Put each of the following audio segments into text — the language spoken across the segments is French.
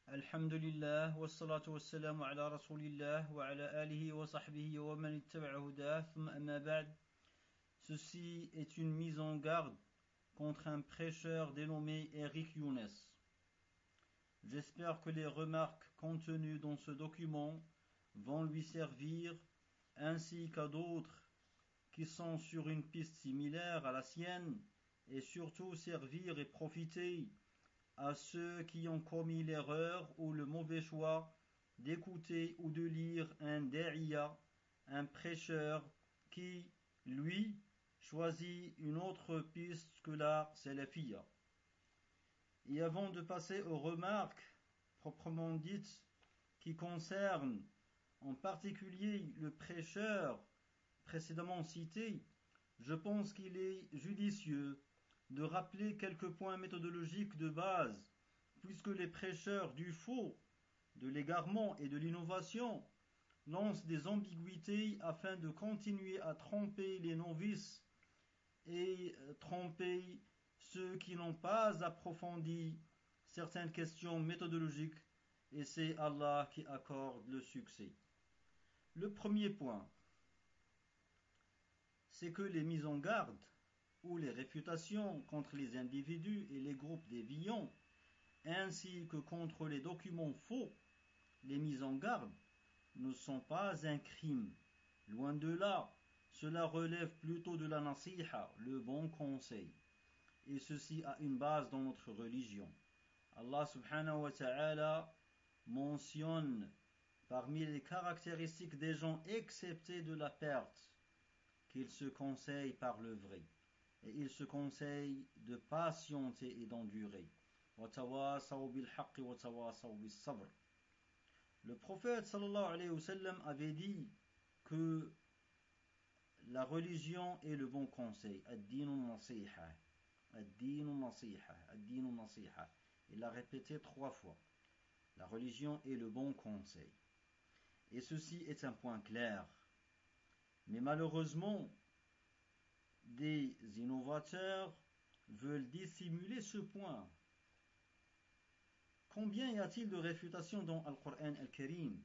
Alhamdulillah, wassalatu wassalamu ala rasulillah wa ala alihi wa sahbihi wa man ittaba'a hudah, thumma amma ba'd. Ceci est une mise en garde contre un prêcheur dénommé Eric Younes. J'espère que les remarques contenues dans ce document vont lui servir, ainsi qu'à d'autres qui sont sur une piste similaire à la sienne, et surtout servir et profiter à ceux qui ont commis l'erreur ou le mauvais choix d'écouter ou de lire un da'iya, un prêcheur qui, lui, choisit une autre piste que la salafiyya. Et avant de passer aux remarques proprement dites qui concernent en particulier le prêcheur précédemment cité, je pense qu'il est judicieux de rappeler quelques points méthodologiques de base, puisque les prêcheurs du faux, de l'égarement et de l'innovation lancent des ambiguïtés afin de continuer à tromper les novices et tromper ceux qui n'ont pas approfondi certaines questions méthodologiques, et c'est Allah qui accorde le succès. Le premier point, c'est que les mises en garde ou les réfutations contre les individus et les groupes déviants, ainsi que contre les documents faux, les mises en garde ne sont pas un crime. Loin de là, cela relève plutôt de la nasiha, le bon conseil. Et ceci a une base dans notre religion. Allah subhanahu wa ta'ala mentionne parmi les caractéristiques des gens acceptés de la perte qu'ils se conseillent par le vrai. Et il se conseille de patienter et d'endurer. Le prophète sallallahu alayhi wa sallam avait dit que la religion est le bon conseil. Ad-dinu nasiha. Ad-dinu nasiha. Ad-dinu nasiha. Il l'a répété 3 fois. La religion est le bon conseil. Et ceci est un point clair. Mais malheureusement, des innovateurs veulent dissimuler ce point. Combien y a-t-il de réfutations dans Al-Qur'an Al-Karim?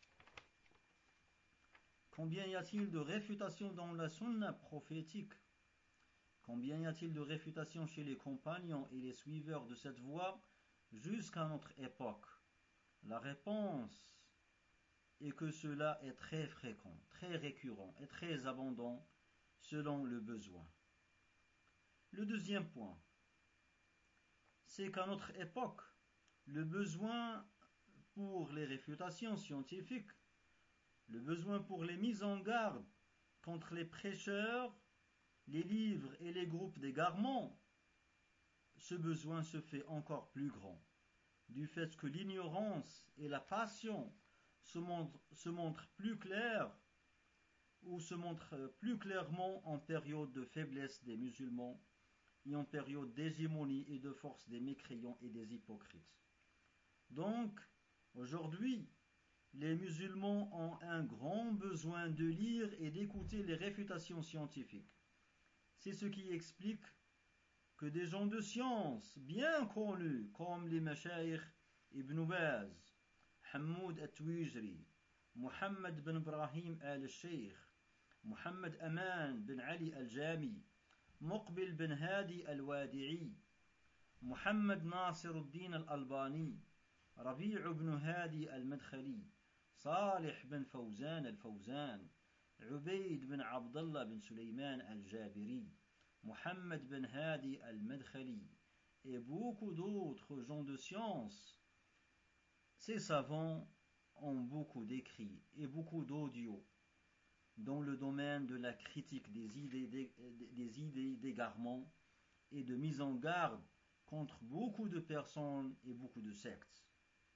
Combien y a-t-il de réfutations dans la sunna prophétique? Combien y a-t-il de réfutations chez les compagnons et les suiveurs de cette voie jusqu'à notre époque? La réponse est que cela est très fréquent, très récurrent et très abondant selon le besoin. Le deuxième point, c'est qu'à notre époque, le besoin pour les réfutations scientifiques, le besoin pour les mises en garde contre les prêcheurs, les livres et les groupes d'égarement, ce besoin se fait encore plus grand, du fait que l'ignorance et la passion se montrent plus claires ou se montrent plus clairement en période de faiblesse des musulmans et en période d'hégémonie et de force des mécréants et des hypocrites. Donc, aujourd'hui, les musulmans ont un grand besoin de lire et d'écouter les réfutations scientifiques. C'est ce qui explique que des gens de science bien connus comme les Mashayikh Ibn Baz, Hamoud At-Twijri, Muhammad bin Ibrahim al-Sheikh, محمد أمان بن علي الجامي، مقبل بن هادي الوادعي، محمد ناصر الدين الألباني، ربيع بن هادي المدخلي، صالح بن فوزان الفوزان، عبيد بن عبد الله بن سليمان الجابري، محمد بن هادي المدخلي, et beaucoup d'autres gens de science. Ces savants ont beaucoup d'écrits et beaucoup d'audios dans le domaine de la critique des idées d'égarement et de mise en garde contre beaucoup de personnes et beaucoup de sectes.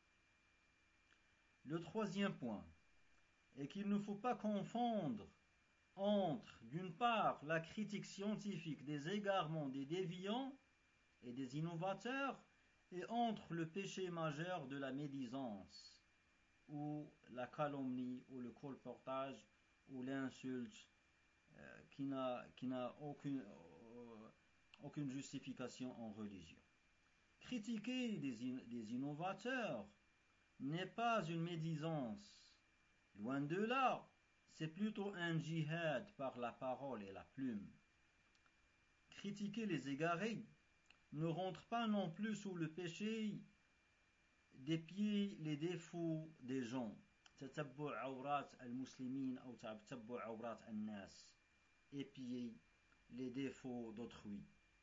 Le troisième point est qu'il ne faut pas confondre entre, d'une part, la critique scientifique des égarements des déviants et des innovateurs, et entre le péché majeur de la médisance, ou la calomnie, ou le colportage, ou l'insulte qui n'a aucune justification en religion. Critiquer des innovateurs n'est pas une médisance. Loin de là, c'est plutôt un djihad par la parole et la plume. Critiquer les égarés ne rentre pas non plus sous le péché d'épier les défauts des gens. تتبع عورات المسلمين أو تتبع عورات الناس. Épier les défauts d'autrui.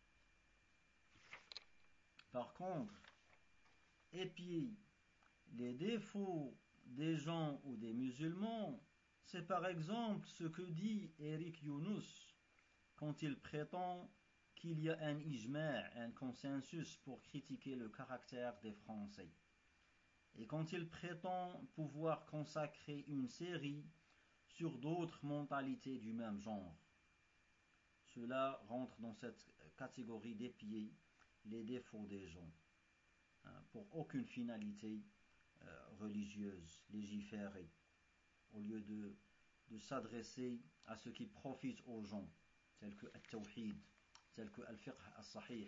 Par contre, épier les défauts des gens ou des musulmans, c'est par exemple ce que dit Eric Younous quand il prétend qu'il y a un ijma', un consensus pour critiquer le caractère des Français. Et quand il prétend pouvoir consacrer une série sur d'autres mentalités du même genre. Cela rentre dans cette catégorie d'épier les défauts des gens, pour aucune finalité religieuse, légiférée, au lieu de s'adresser à ce qui profite aux gens, tel que al-tawhid, tel que al-fiqh al-sahih.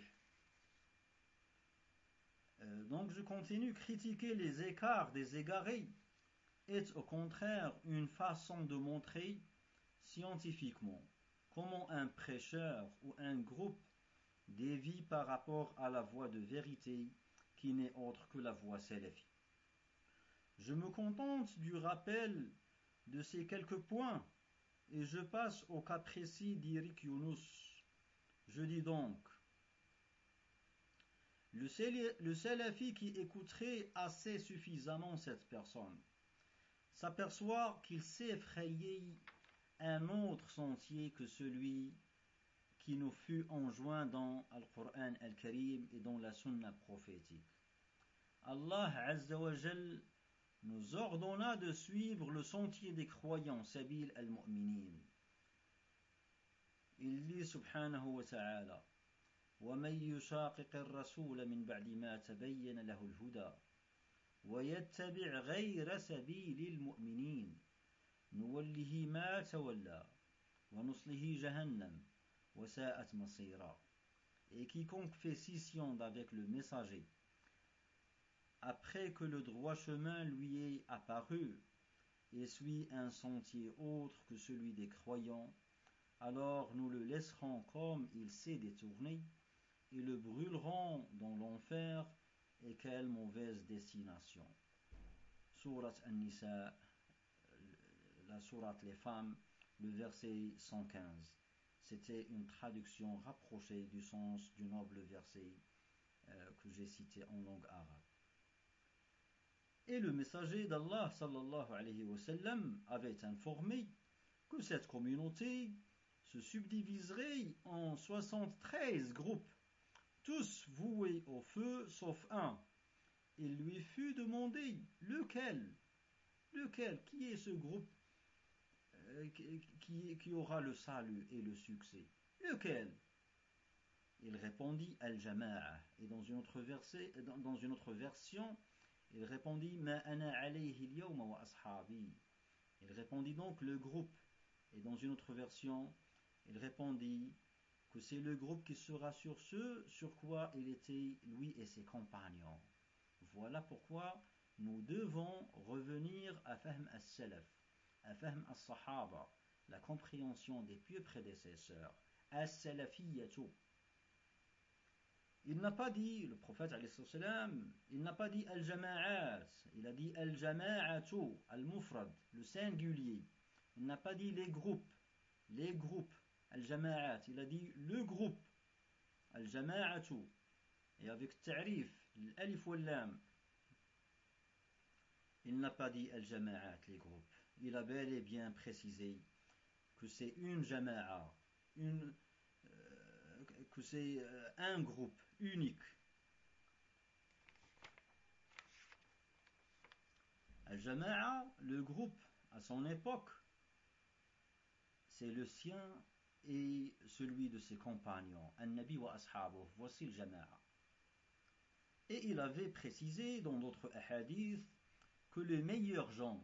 Donc je continue, critiquer les écarts des égarés est au contraire une façon de montrer scientifiquement comment un prêcheur ou un groupe dévie par rapport à la voie de vérité qui n'est autre que la voie salafi. Je me contente du rappel de ces quelques points et je passe au cas précis d'Eric Younous. Je dis donc, le salafi qui écouterait assez suffisamment cette personne s'aperçoit qu'il s'est frayé un autre sentier que celui qui nous fut enjoint dans Al-Qur'an Al-Karim et dans la Sunna prophétique. Allah Azza wa Jal nous ordonna de suivre le sentier des croyants, Sabil al-Mu'minin. Il dit subhanahu wa ta'ala, وَمَن يُشَاقِقِ الرَّسُولَ مِن بَعْدِ مَا تَبَيَّنَ لَهُ الْهُدَى وَيَتَّبِعْ غَيْرَ سَبِيلِ الْمُؤْمِنِينَ نُوَلِّهِ مَا تَوَلَّى وَنُصْلِهِ جَهَنَّمَ وَسَاءَتْ مَصِيرًا. Et quiconque fait scission d'avec le messager, après que le droit chemin lui est apparu, et suit un sentier autre que celui des croyants, alors nous le laisserons comme il s'est détourné, et le brûlerons dans l'enfer, et quelle mauvaise destination. Surat An-Nisa, la sourate Les Femmes, le verset 115. C'était une traduction rapprochée du sens du noble verset que j'ai cité en langue arabe. Et le messager d'Allah sallallahu alayhi wa sallam avait informé que cette communauté se subdiviserait en 73 groupes, tous voués au feu sauf un. Il lui fut demandé lequel, qui est ce groupe qui aura le salut et le succès? Lequel? Il répondit Al-Jama'a. Et dans une autre version, il répondit Ma ana alayhi al-yawma wa ashabi. Il répondit donc le groupe. Et dans une autre version, il répondit que c'est le groupe qui sera sur ce sur quoi il était lui et ses compagnons. Voilà pourquoi nous devons revenir à Fahm as-Salaf, à Fahm as-Sahaba, la compréhension des pieux prédécesseurs, as-Salafiyatu. Il n'a pas dit, le prophète alayhi salam, il n'a pas dit al-jama'at, il a dit al-jama'atu, al-mufrad, le singulier. Il n'a pas dit les groupes, al-jama'at, il a dit le groupe, al-jama'atu, et avec ta'rif, l'alif ou l'lam. Il n'a pas dit al-jama'at, les groupes. Il a bel et bien précisé que c'est une jama'a, que c'est un groupe unique. Al-Jama'a, le groupe à son époque, c'est le sien et celui de ses compagnons. An-Nabi wa ashabuh, voici le Jama'a. Et il avait précisé dans d'autres hadiths que les meilleurs gens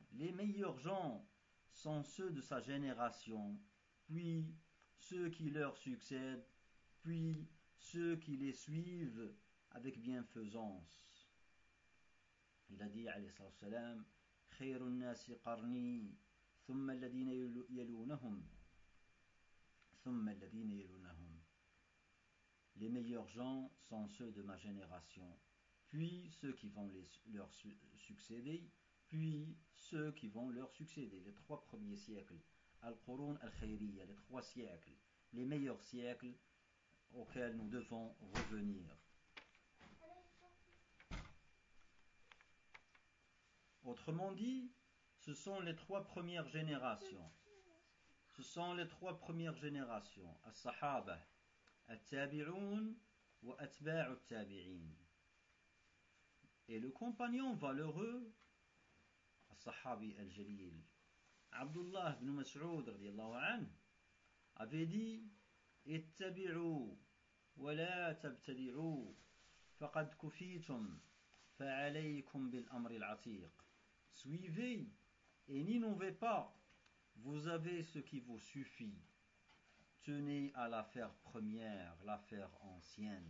sont ceux de sa génération, puis ceux qui leur succèdent, puis ceux qui les suivent avec bienfaisance. Il a dit alayhi salam, خير الناس قرني ثم الذين يلونهم ثم الذين يلونهم. Les meilleurs gens sont ceux de ma génération, puis ceux qui vont leur succéder, puis ceux qui vont leur succéder. Les 3 premiers siècles, Al-Qurun Al-Khayriya, les 3 siècles, les meilleurs siècles auxquels nous devons revenir. Autrement dit, ce sont les 3 premières générations. Ce sont les 3 premières générations. As-Sahaba, At-Tabi'un wa Atba'u At-Tabi'in. Et le compagnon valeureux, As-Sahabi Al-Jalil, Abdullah ibn Mas'ud radiyallahu anhu, avait dit: Ittabi'u wa la tabtadi'u faqad kufitum fa'alaykum bil amri al-atiq. Suivez et n'innovez pas, vous avez ce qui vous suffit. Tenez à l'affaire première, l'affaire ancienne.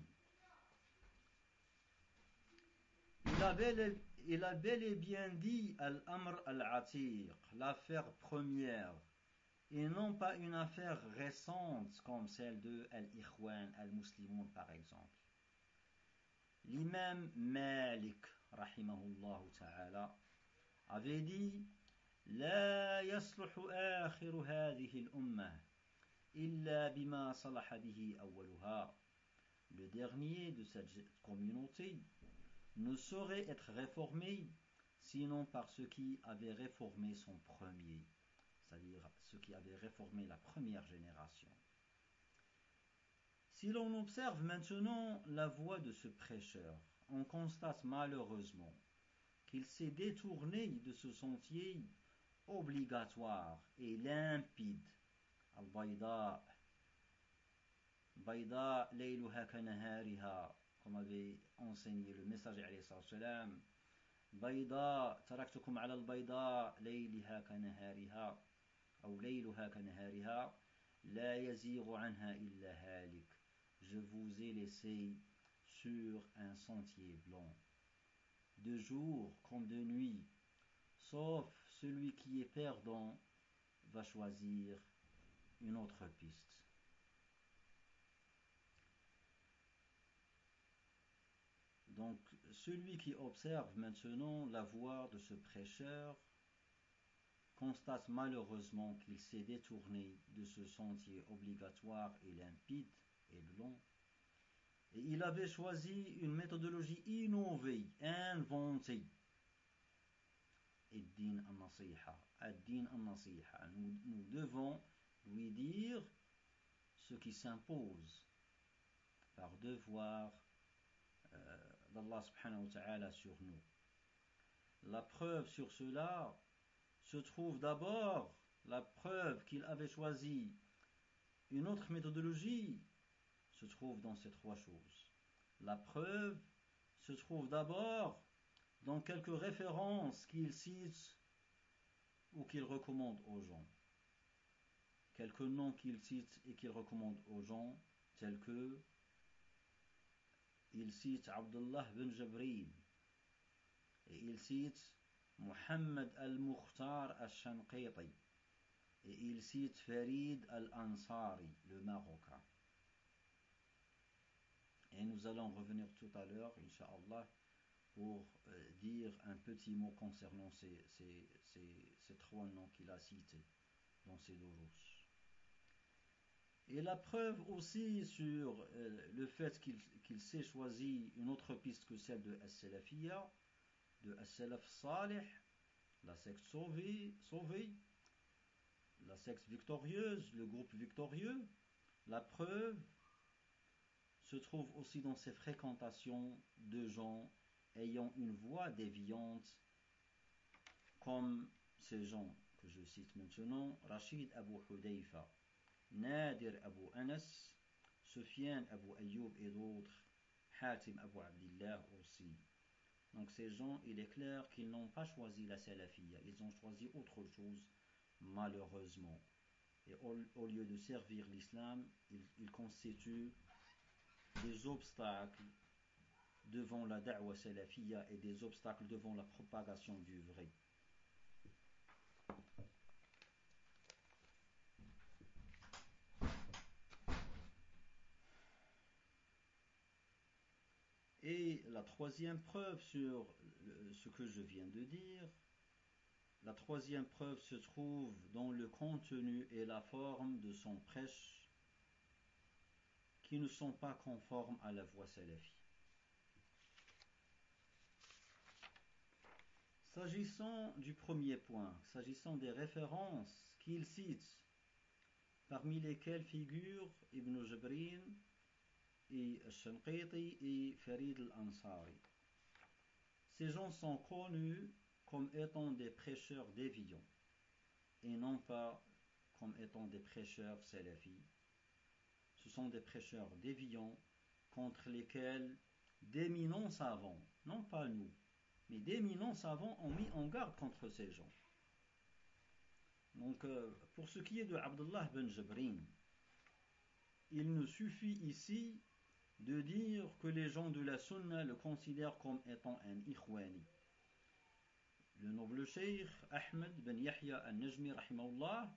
Il a bel et bien dit al-amr al-atiq, l'affaire première, et non pas une affaire récente comme celle de al-Ikhwan al-Muslimoun par exemple. L'imam Malik, rahimahullah ta'ala, avait dit: لا يصلح آخر هذه الأمة إلا بما صلح به أولها. Le dernier de cette communauté ne saurait être réformé sinon par ce qui avait réformé son premier, c'est-à-dire ce qui avait réformé la première génération. Si l'on observe maintenant la voie de ce prêcheur, on constate malheureusement qu'il s'est détourné de ce sentier obligatoire et limpide. Al-Bayda, Bayda layluha kanahariha, comme avait enseigné le messager alayhi salam. Bayda, taraktukum ala al-bayda layliha kanahariha, ou layluha kanahariha, la yazighu anha illa halik. Je vous ai laissé sur un sentier blanc, de jour comme de nuit, sauf celui qui est perdant va choisir une autre piste. Donc, celui qui observe maintenant la voie de ce prêcheur constate malheureusement qu'il s'est détourné de ce sentier obligatoire et limpide et blanc. Et il avait choisi une méthodologie innovée, inventée. Ad-din al-nasiha. Ad-din al-nasiha. Nous devons lui dire ce qui s'impose par devoir d'Allah subhanahu wa ta'ala sur nous. La preuve sur cela se trouve d'abord, la preuve qu'il avait choisi une autre méthodologie se trouve dans ces 3 choses. La preuve se trouve d'abord dans quelques références qu'il cite ou qu'il recommande aux gens. Quelques noms qu'il cite et qu'il recommande aux gens, tels que il cite Abdullah bin Jabril et il cite Muhammad al-Mukhtar al-Shanqiti et il cite Farid al-Ansari, le Marocain. Et nous allons revenir tout à l'heure, Inch'Allah, pour dire un petit mot concernant ces 3 noms qu'il a cités dans ces durus. Et la preuve aussi sur le fait qu'il s'ait choisi une autre piste que celle de As-Salafiyya, de As-Salaf Salih, la secte sauvée, la secte victorieuse, le groupe victorieux. La preuve se trouve aussi dans ses fréquentations de gens ayant une voix déviante, comme ces gens que je cite maintenant: Rachid Abu Hudayfa, Nadir Abu Anas, Sufyan Abu Ayyub et d'autres, Hatim Abu Abdillah aussi. Donc ces gens, il est clair qu'ils n'ont pas choisi la salafiyya, ils ont choisi autre chose, malheureusement. Et au lieu de servir l'islam, ils constituent des obstacles devant la da'wa salafiyya et des obstacles devant la propagation du vrai. Et la troisième preuve sur ce que je viens de dire, la troisième preuve se trouve dans le contenu et la forme de son prêche qui ne sont pas conformes à la voie salafie. S'agissant du premier point, s'agissant des références qu'il cite, parmi lesquelles figurent Ibn Jabrin et Shanqiti et Farid al-Ansari, ces gens sont connus comme étant des prêcheurs déviants et non pas comme étant des prêcheurs salafis. Ce sont des prêcheurs déviants contre lesquels d'éminents savants, non pas nous, mais d'éminents savants ont mis en garde contre ces gens. Donc, pour ce qui est de Abdullah ben Jabrin, il ne suffit ici de dire que les gens de la Sunna le considèrent comme étant un ikhwani. Le noble cheikh Ahmed ben Yahya al-Najmi rahimahullah,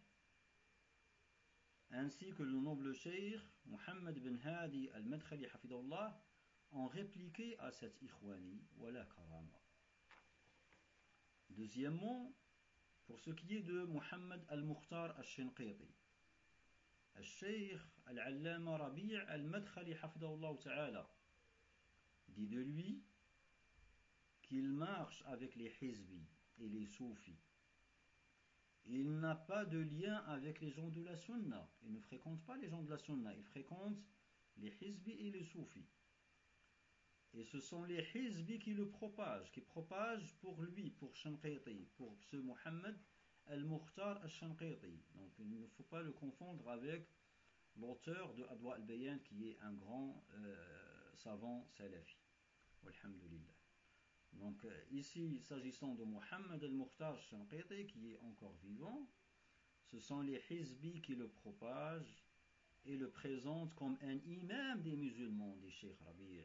ainsi que le noble cheikh Muhammad ben Hadi al-Madkhali hafidahullah, ont répliqué à cet ikhwani wala karama. Deuxièmement, pour ce qui est de Muhammad al-Mukhtar al-Shinqiti, al-Sheikh al-Allama Rabi' al-Madkhali hafidahullah ta'ala dit de lui qu'il marche avec les hizbis et les soufis. Il n'a pas de lien avec les gens de la sunna. Il ne fréquente pas les gens de la sunna. Il fréquente les hizbis et les soufis. Et ce sont les hizbis qui le propagent, qui propagent pour lui, pour Shanqiti, pour ce Muhammad al-Mukhtar al-Shanqiti. Donc il ne faut pas le confondre avec l'auteur de Adwa al-Bayan qui est un grand savant salafi. Walhamdulillah. Donc ici, s'agissant de Muhammad al-Mukhtar al-Shanqiti qui est encore vivant, ce sont les hizbis qui le propagent et le présentent comme un imam des musulmans, dit Cheikh Rabi'.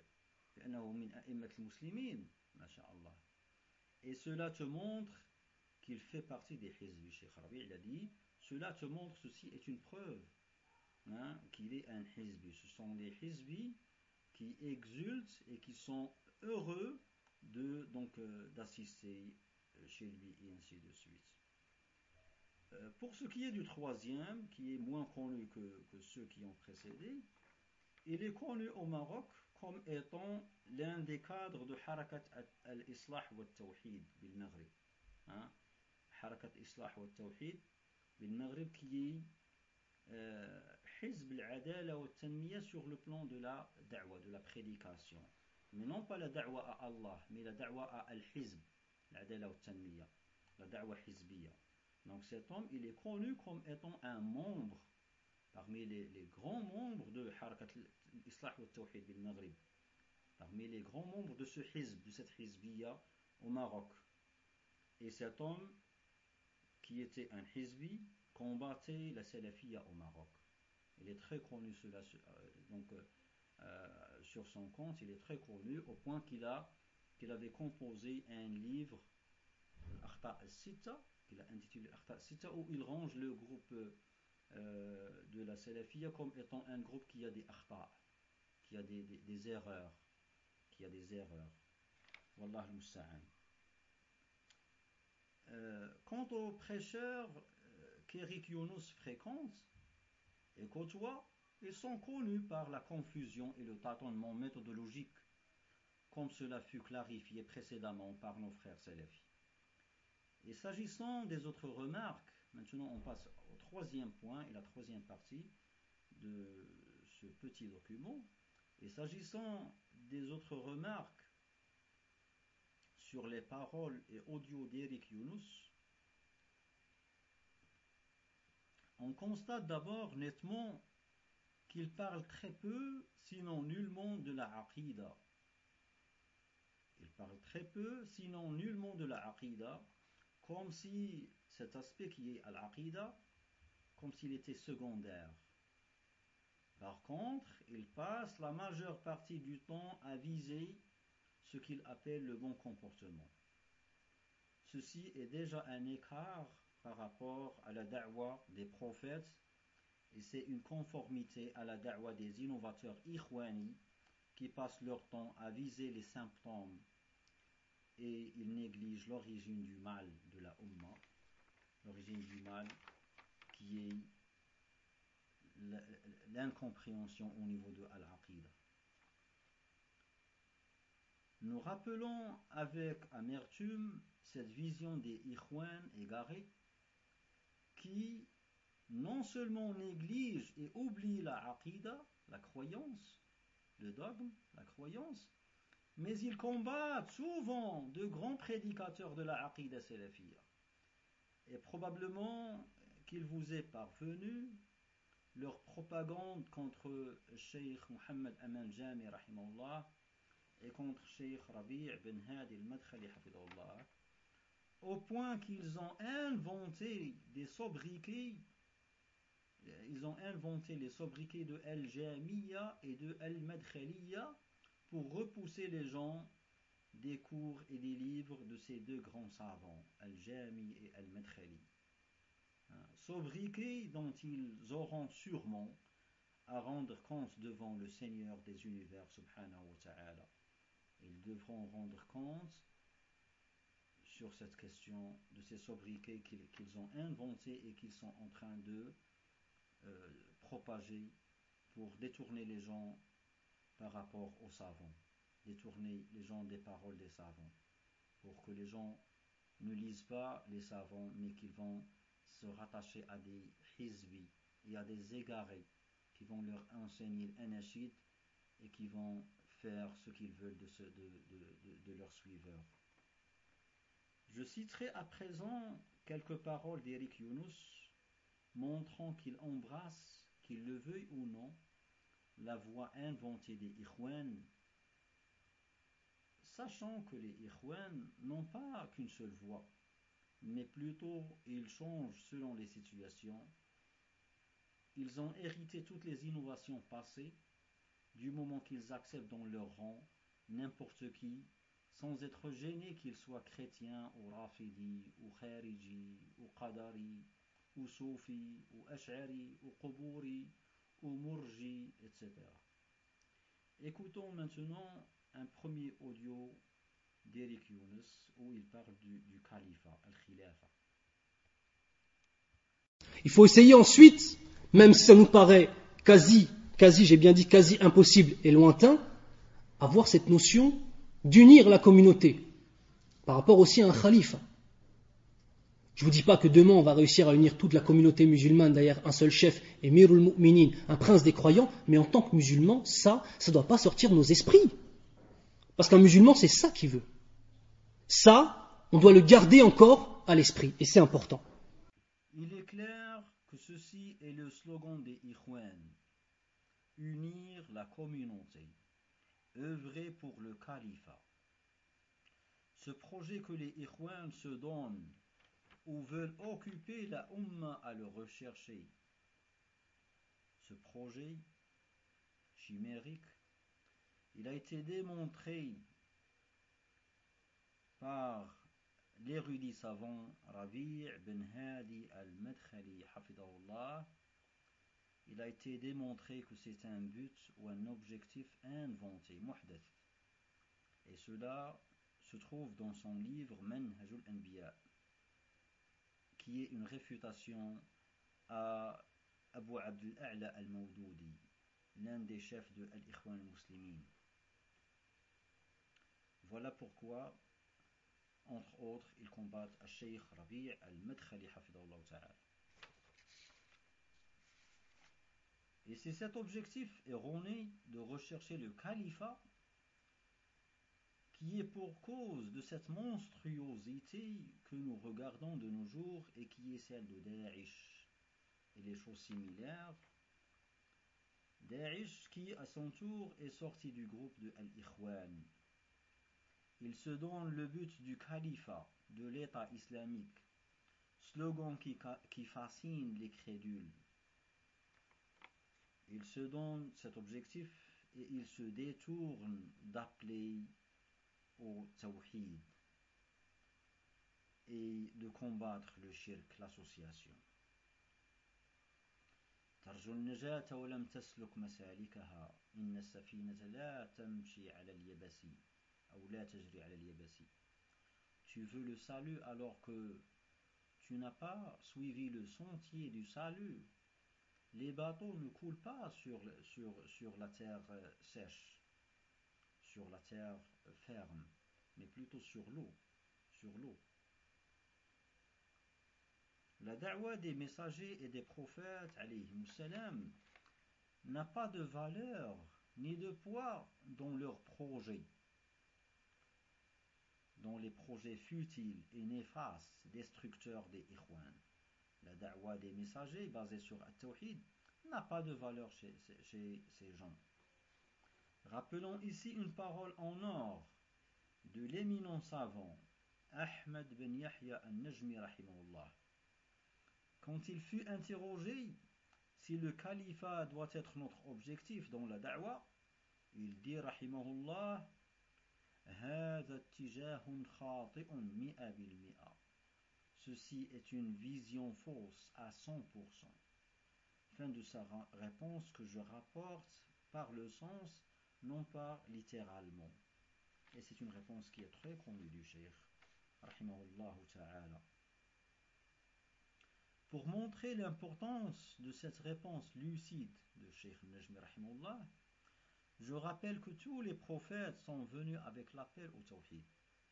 Et cela te montre qu'il fait partie des hizbis. Cheikh Rabi' il a dit, cela te montre, ceci est une preuve qu'il est un hizbi. Ce sont les hizbis qui exultent et qui sont heureux d'assister chez lui et ainsi de suite. Pour ce qui est du troisième, qui est moins connu que ceux qui ont précédé, il est connu au Maroc comme étant l'un des cadres de Harakat al-Islah wa al-Tawhid bil Maghrib. Harakat al-Islah wa al-Tawhid bil Maghrib qui est Hizb al-Adala wa al-Tanmiya sur le plan de la da'wa, de la prédication. Mais non pas la da'wa à Allah, mais la da'wa à al-Hizb, l'Adala wa al-Tanmiya, la da'wa hizbiya. Donc cet homme, il est connu comme étant un membre parmi les grands membres de Harakat al-Islah wa al-Tawhid bil Maghrib, parmi les grands membres de ce hizb, de cette hizbiya au Maroc. Et cet homme, qui était un hizbi, combattait la salafiyya au Maroc. Il est très connu sur son compte, il est très connu au point qu'il avait composé un livre, Akhta al-Sitta, qu'il a intitulé Akhta al-Sitta, où il range le groupe de la salafiyya comme étant un groupe qui a des akhta, qui a des erreurs, Wallah al-Musta'an. Quant aux prêcheurs qu'Eric Younous fréquente et côtoie, ils sont connus par la confusion et le tâtonnement méthodologique, comme cela fut clarifié précédemment par nos frères salafis. Et s'agissant des autres remarques, maintenant on passe au troisième point et la troisième partie de ce petit document. Et s'agissant des autres remarques sur les paroles et audios d'Eric Younous, on constate d'abord nettement qu'il parle très peu, sinon nullement de la aqida. Il parle très peu, sinon nullement de la aqida, comme si cet aspect qui est al-aqida, comme s'il était secondaire. Par contre, il passe la majeure partie du temps à viser ce qu'il appelle le bon comportement. Ceci est déjà un écart par rapport à la da'wa des prophètes et c'est une conformité à la da'wa des innovateurs ikhwani qui passent leur temps à viser les symptômes et ils négligent l'origine du mal de la Ummah, l'origine du mal qui est l'incompréhension au niveau de Al-Aqida. Nous rappelons avec amertume cette vision des Ikhwan égarés qui non seulement négligent et oublient la Aqida, la croyance, le dogme, la croyance, mais ils combattent souvent de grands prédicateurs de la Aqida salafiyya. Et probablement qu'il vous est parvenu leur propagande contre Cheikh Mohammed Aman Jami rahimahullah et contre Cheikh Rabi' ben Hadi al-Madkhali hafidahullah, au point qu'ils ont inventé des sobriquets, ils ont inventé les sobriquets de Al-Jamiyya et de Al-Madkhaliya pour repousser les gens des cours et des livres de ces deux grands savants, Al-Jami et Al-Madkhali. Sobriquets dont ils auront sûrement à rendre compte devant le Seigneur des univers subhanahu wa ta'ala. Ils devront rendre compte sur cette question de ces sobriquets qu'ils ont inventés et qu'ils sont en train de propager pour détourner les gens par rapport aux savants, détourner les gens des paroles des savants, pour que les gens ne lisent pas les savants, mais qu'ils vont se rattacher à des hizbi et à des égarés qui vont leur enseigner l'anachid et qui vont faire ce qu'ils veulent de leurs suiveurs. Je citerai à présent quelques paroles d'Eric Yunus montrant qu'il embrasse, qu'il le veuille ou non, la voie inventée des Ikhwan, sachant que les Ikhwan n'ont pas qu'une seule voie, mais plutôt ils changent selon les situations. Ils ont hérité toutes les innovations passées, du moment qu'ils acceptent dans leur rang n'importe qui, sans être gênés qu'ils soient chrétiens ou rafidi, ou khariji, ou qadari, ou soufi, ou ash'ari, ou qubouri, ou murji, etc. Écoutons maintenant un premier audio d'Eric Yunus où il parle du califat, al-khilafa. Il faut essayer ensuite, même si ça nous paraît quasi, j'ai bien dit quasi impossible et lointain, avoir cette notion d'unir la communauté par rapport aussi à un khalife. Je ne vous dis pas que demain on va réussir à unir toute la communauté musulmane derrière un seul chef, Emirul Mu'minin, un prince des croyants, mais en tant que musulman, ça ne doit pas sortir de nos esprits. Parce qu'un musulman, c'est ça qu'il veut. Ça, on doit le garder encore à l'esprit, et c'est important. Il est clair que ceci est le slogan des Ikhwan, unir la communauté, œuvrer pour le califat. Ce projet que les Ikhwan se donnent ou veulent occuper la Ummah à le rechercher, ce projet chimérique, il a été démontré par l'érudit savant Rabi' ben Hadi al-Madkhali hafidahullah. Il a été démontré que c'est un but ou un objectif inventé, muhdath. Et cela se trouve dans son livre Manhajul Anbiya, qui est une réfutation à Abu Abd al-A'la al-Mawdoudi, l'un des chefs de Al-Ikhwan al-Muslimin. Voilà pourquoi, entre autres, ils combattent al-Sheikh Rabi' al-Madkhali hafidahullah ta'ala. Et c'est cet objectif erroné de rechercher le califat qui est pour cause de cette monstruosité que nous regardons de nos jours et qui est celle de Daesh et les choses similaires. Daesh qui à son tour est sorti du groupe de Al-Ikhwan. Il se donne le but du califat, de l'État islamique, slogan qui fascine les crédules. Il se donne cet objectif et il se détourne d'appeler au tawhid et de combattre le shirk, l'association. ترجو النجاة ولم تسلك مسالكها إن السفينة لا تمشي على اليبس أو لا تجري على اليبس. Tu veux le salut alors que tu n'as pas suivi le sentier du salut. Les bateaux ne coulent pas sur la terre sèche, sur la terre ferme, mais plutôt sur l'eau. La da'wa des messagers et des prophètes, alayhimus salam, n'a pas de valeur ni de poids dans leurs projets, dans les projets futiles et néfastes, destructeurs des ikhwan. La da'wa des messagers basée sur At-Tawhid n'a pas de valeur chez ces gens. Rappelons ici une parole en or de l'éminent savant Ahmed ben Yahya al-Najmi rahimahullah. Quand il fut interrogé si le califat doit être notre objectif dans la da'wa, il dit rahimahullah هذا اتجاه خاطئ 100%. Ceci est une vision fausse à 100%. Fin de sa réponse que je rapporte par le sens, non pas littéralement. Et c'est une réponse qui est très connue du cheikh rahimahullah ta'ala. Pour montrer l'importance de cette réponse lucide de cheikh Najmi rahimahullah, je rappelle que tous les prophètes sont venus avec l'appel au tawhid.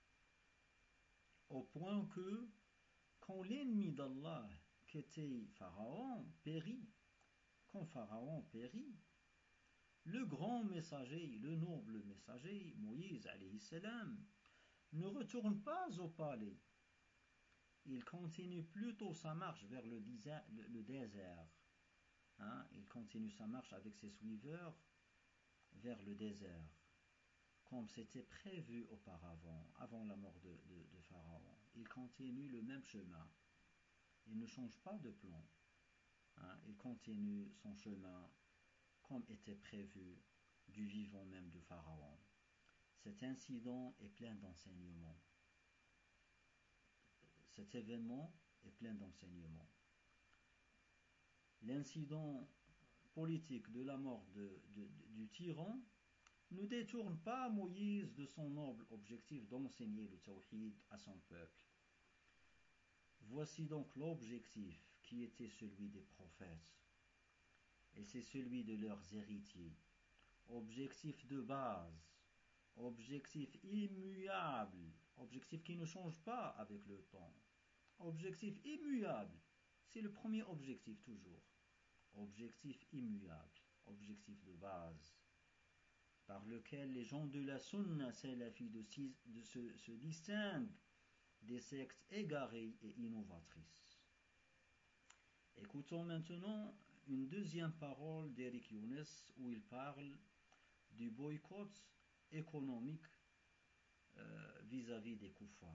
Au point que, quand l'ennemi d'Allah, qui était Pharaon, périt, le grand messager, le noble messager, Moïse alayhi salam, ne retourne pas au palais. Il continue plutôt sa marche vers le désert. Il continue sa marche avec ses suiveurs vers le désert, comme c'était prévu auparavant, avant la mort de Pharaon. Il continue le même chemin. Il ne change pas de plan. Il continue son chemin comme était prévu du vivant même de Pharaon. Cet incident est plein d'enseignements. Cet événement est plein d'enseignements. L'incident politique de la mort du tyran ne détourne pas Moïse de son noble objectif d'enseigner le tawhid à son peuple. Voici donc l'objectif qui était celui des prophètes, et c'est celui de leurs héritiers. Objectif de base, objectif immuable, objectif qui ne change pas avec le temps. Objectif immuable, c'est le premier objectif toujours. Objectif immuable, objectif de base, par lequel les gens de la sunna salafi se distinguent des sectes égarées et innovatrices. Écoutons maintenant une deuxième parole d'Eric Younes où il parle du boycott économique vis-à-vis des kuffars.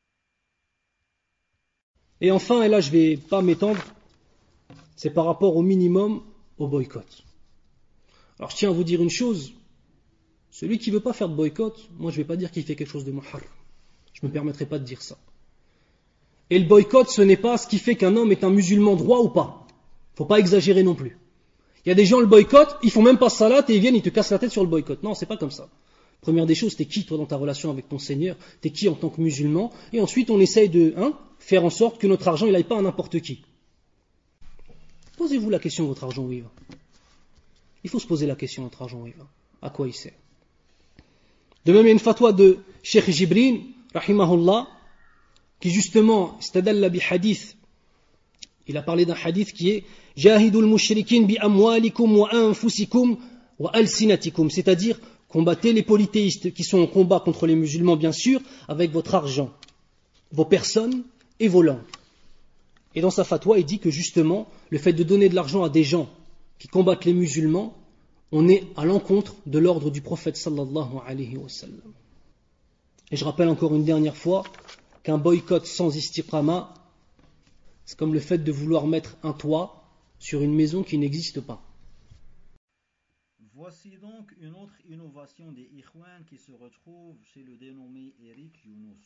Et enfin, et là je ne vais pas m'étendre, c'est par rapport au minimum au boycott. Alors je tiens à vous dire une chose, celui qui ne veut pas faire de boycott, moi je ne vais pas dire qu'il fait quelque chose de muharram. Je ne me permettrai pas de dire ça. Et le boycott, ce n'est pas ce qui fait qu'un homme est un musulman droit ou pas. Il ne faut pas exagérer non plus. Il y a des gens, le boycott, ils font même pas salat et ils viennent, ils te cassent la tête sur le boycott. Non, c'est pas comme ça. Première des choses, t'es qui toi dans ta relation avec ton Seigneur? T'es qui en tant que musulman? Et ensuite, on essaye de faire en sorte que notre argent, il n'aille pas à n'importe qui. Posez-vous la question, votre argent où il va? Il faut se poser la question, votre argent où il va? À quoi il sert? De même, il y a une fatwa de Cheikh Jibrin, rahimahullah, qui justement, istadalla bi hadith, il a parlé d'un hadith qui est Jahidul mushrikin bi amwalikum wa anfusikum wa alsinatikum, c'est-à-dire combattez les polythéistes qui sont en combat contre les musulmans, bien sûr, avec votre argent, vos personnes et vos langues. Et dans sa fatwa, il dit que justement, le fait de donner de l'argent à des gens qui combattent les musulmans, on est à l'encontre de l'ordre du prophète sallallahu alayhi wa sallam. Et je rappelle encore une dernière fois qu'un boycott sans istiqama, c'est comme le fait de vouloir mettre un toit sur une maison qui n'existe pas. Voici donc une autre innovation des Ikhwan qui se retrouve chez le dénommé Eric Younous.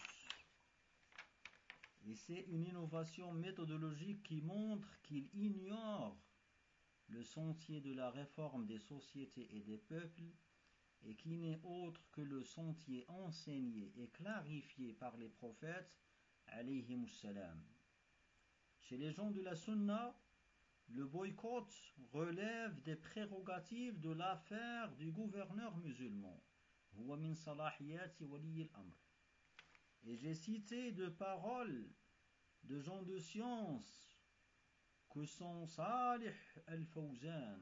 Et c'est une innovation méthodologique qui montre qu'il ignore le sentier de la réforme des sociétés et des peuples et qui n'est autre que le sentier enseigné et clarifié par les prophètes alayhimus salam. Chez les gens de la Sunna, le boycott relève des prérogatives de l'affaire du gouverneur musulman. Huwa min salahiyati wali al-amr. Et j'ai cité deux paroles de gens de science que sont Salih al-Fawzan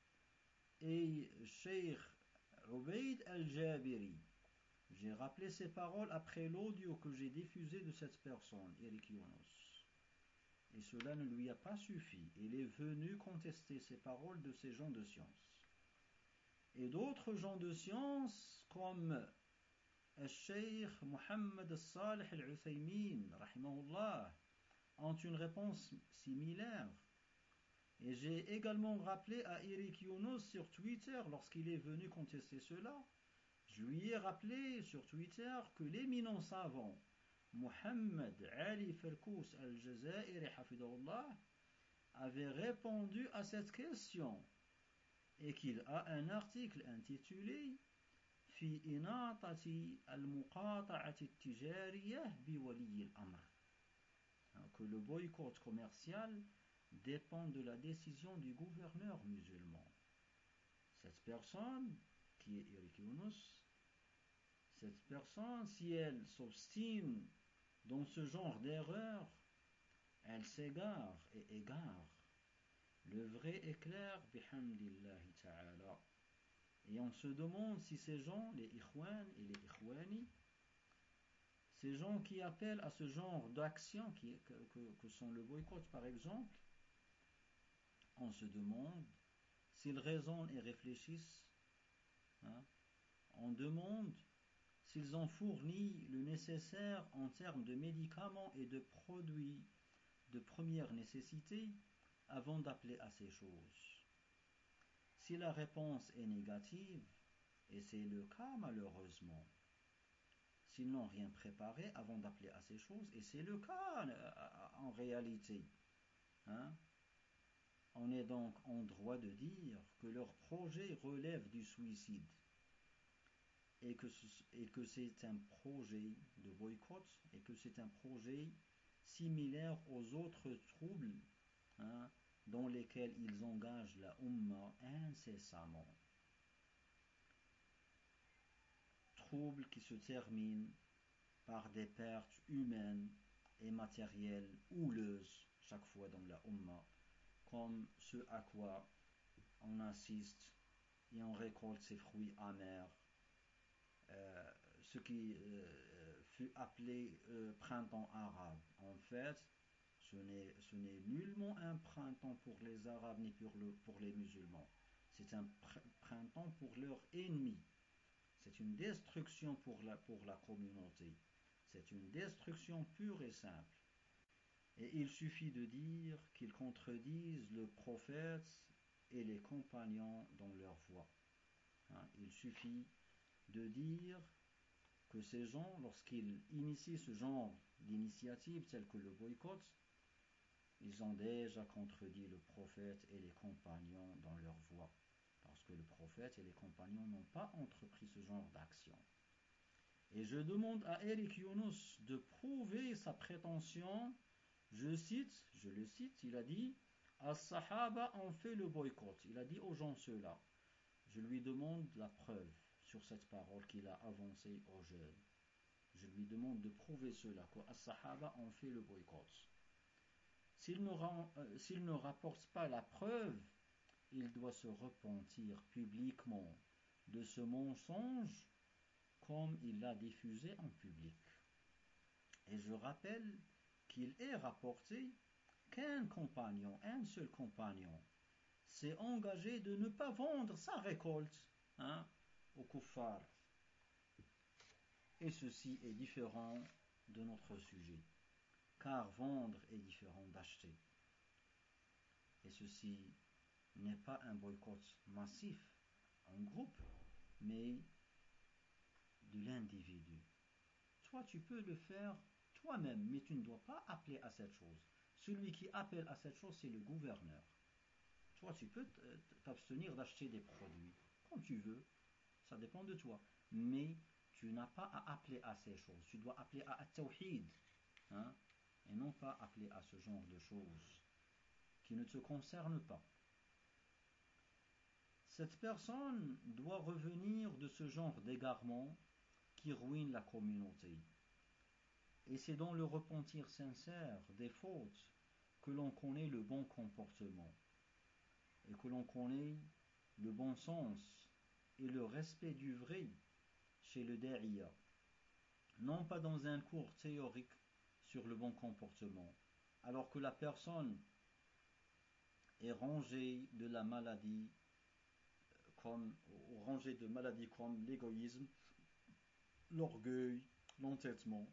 et Cheikh Ubaid al-Jabiri. J'ai rappelé ces paroles après l'audio que j'ai diffusé de cette personne, Eric Younous. Et cela ne lui a pas suffi. Il est venu contester ces paroles de ces gens de science. Et d'autres gens de science, comme Cheikh Mohammed Salih al-Uthaymin, rahimahullah, ont une réponse similaire. Et j'ai également rappelé à Eric Younous sur Twitter, lorsqu'il est venu contester cela, je lui ai rappelé sur Twitter que l'éminent savant Mohammed Ali Ferkous al-Jazairi hafidahullah avait répondu à cette question et qu'il a un article intitulé Fi inatati al-muqata'ati tijariyah bi wali al-amr, que le boycott commercial dépend de la décision du gouverneur musulman. Cette personne, qui est Eric Younous, cette personne, si elle s'obstine dans ce genre d'erreur, elle s'égare et égare. Le vrai est clair, bihamdillahi ta'ala. Et on se demande si ces gens, les Ikhwan et les Ikhwani, ces gens qui appellent à ce genre d'action que sont le boycott par exemple, on se demande s'ils raisonnent et réfléchissent. On demande s'ils ont fourni le nécessaire en termes de médicaments et de produits de première nécessité avant d'appeler à ces choses. Si la réponse est négative, et c'est le cas malheureusement, s'ils n'ont rien préparé avant d'appeler à ces choses, et c'est le cas en réalité, on est donc en droit de dire que leur projet relève du suicide. Et que c'est un projet de boycott et que c'est un projet similaire aux autres troubles dans lesquels ils engagent la Ummah incessamment. Troubles qui se terminent par des pertes humaines et matérielles houleuses chaque fois dans la Ummah, comme ce à quoi on assiste et on récolte ses fruits amers. Ce qui fut appelé printemps arabe. En fait, ce n'est nullement un printemps pour les Arabes ni pour les musulmans. C'est un printemps pour leurs ennemis. C'est une destruction pour la communauté. C'est une destruction pure et simple. Et il suffit de dire qu'ils contredisent le prophète et les compagnons dans leur voie. Il suffit de dire que ces gens, lorsqu'ils initient ce genre d'initiative telle que le boycott, ils ont déjà contredit le prophète et les compagnons dans leur voie, parce que le prophète et les compagnons n'ont pas entrepris ce genre d'action. Et je demande à Eric Younous de prouver sa prétention. Je le cite, il a dit « As-Sahaba ont fait le boycott ». Il a dit aux gens cela. Je lui demande la preuve sur cette parole qu'il a avancée aux jeunes. Je lui demande de prouver cela, que as-Sahaba ont fait le boycott. S'il ne rapporte pas la preuve, il doit se repentir publiquement de ce mensonge comme il l'a diffusé en public. Et je rappelle qu'il est rapporté qu'un seul compagnon, s'est engagé de ne pas vendre sa récolte aux kuffars. Et ceci est différent de notre sujet, car vendre est différent d'acheter. Et ceci n'est pas un boycott massif, en groupe, mais de l'individu. Toi, tu peux le faire toi-même, mais tu ne dois pas appeler à cette chose. Celui qui appelle à cette chose, c'est le gouverneur. Toi, tu peux t'abstenir d'acheter des produits quand tu veux, ça dépend de toi. Mais tu n'as pas à appeler à ces choses. Tu dois appeler à at-tawhid, hein, et non pas appeler à ce genre de choses qui ne te concernent pas. Cette personne doit revenir de ce genre d'égarement qui ruine la communauté. Et c'est dans le repentir sincère des fautes que l'on connaît le bon comportement et que l'on connaît le bon sens et le respect du vrai chez le da'iya. Non pas dans un cours théorique sur le bon comportement, alors que la personne est rangée de la maladie rangée de maladies comme l'égoïsme, l'orgueil, l'entêtement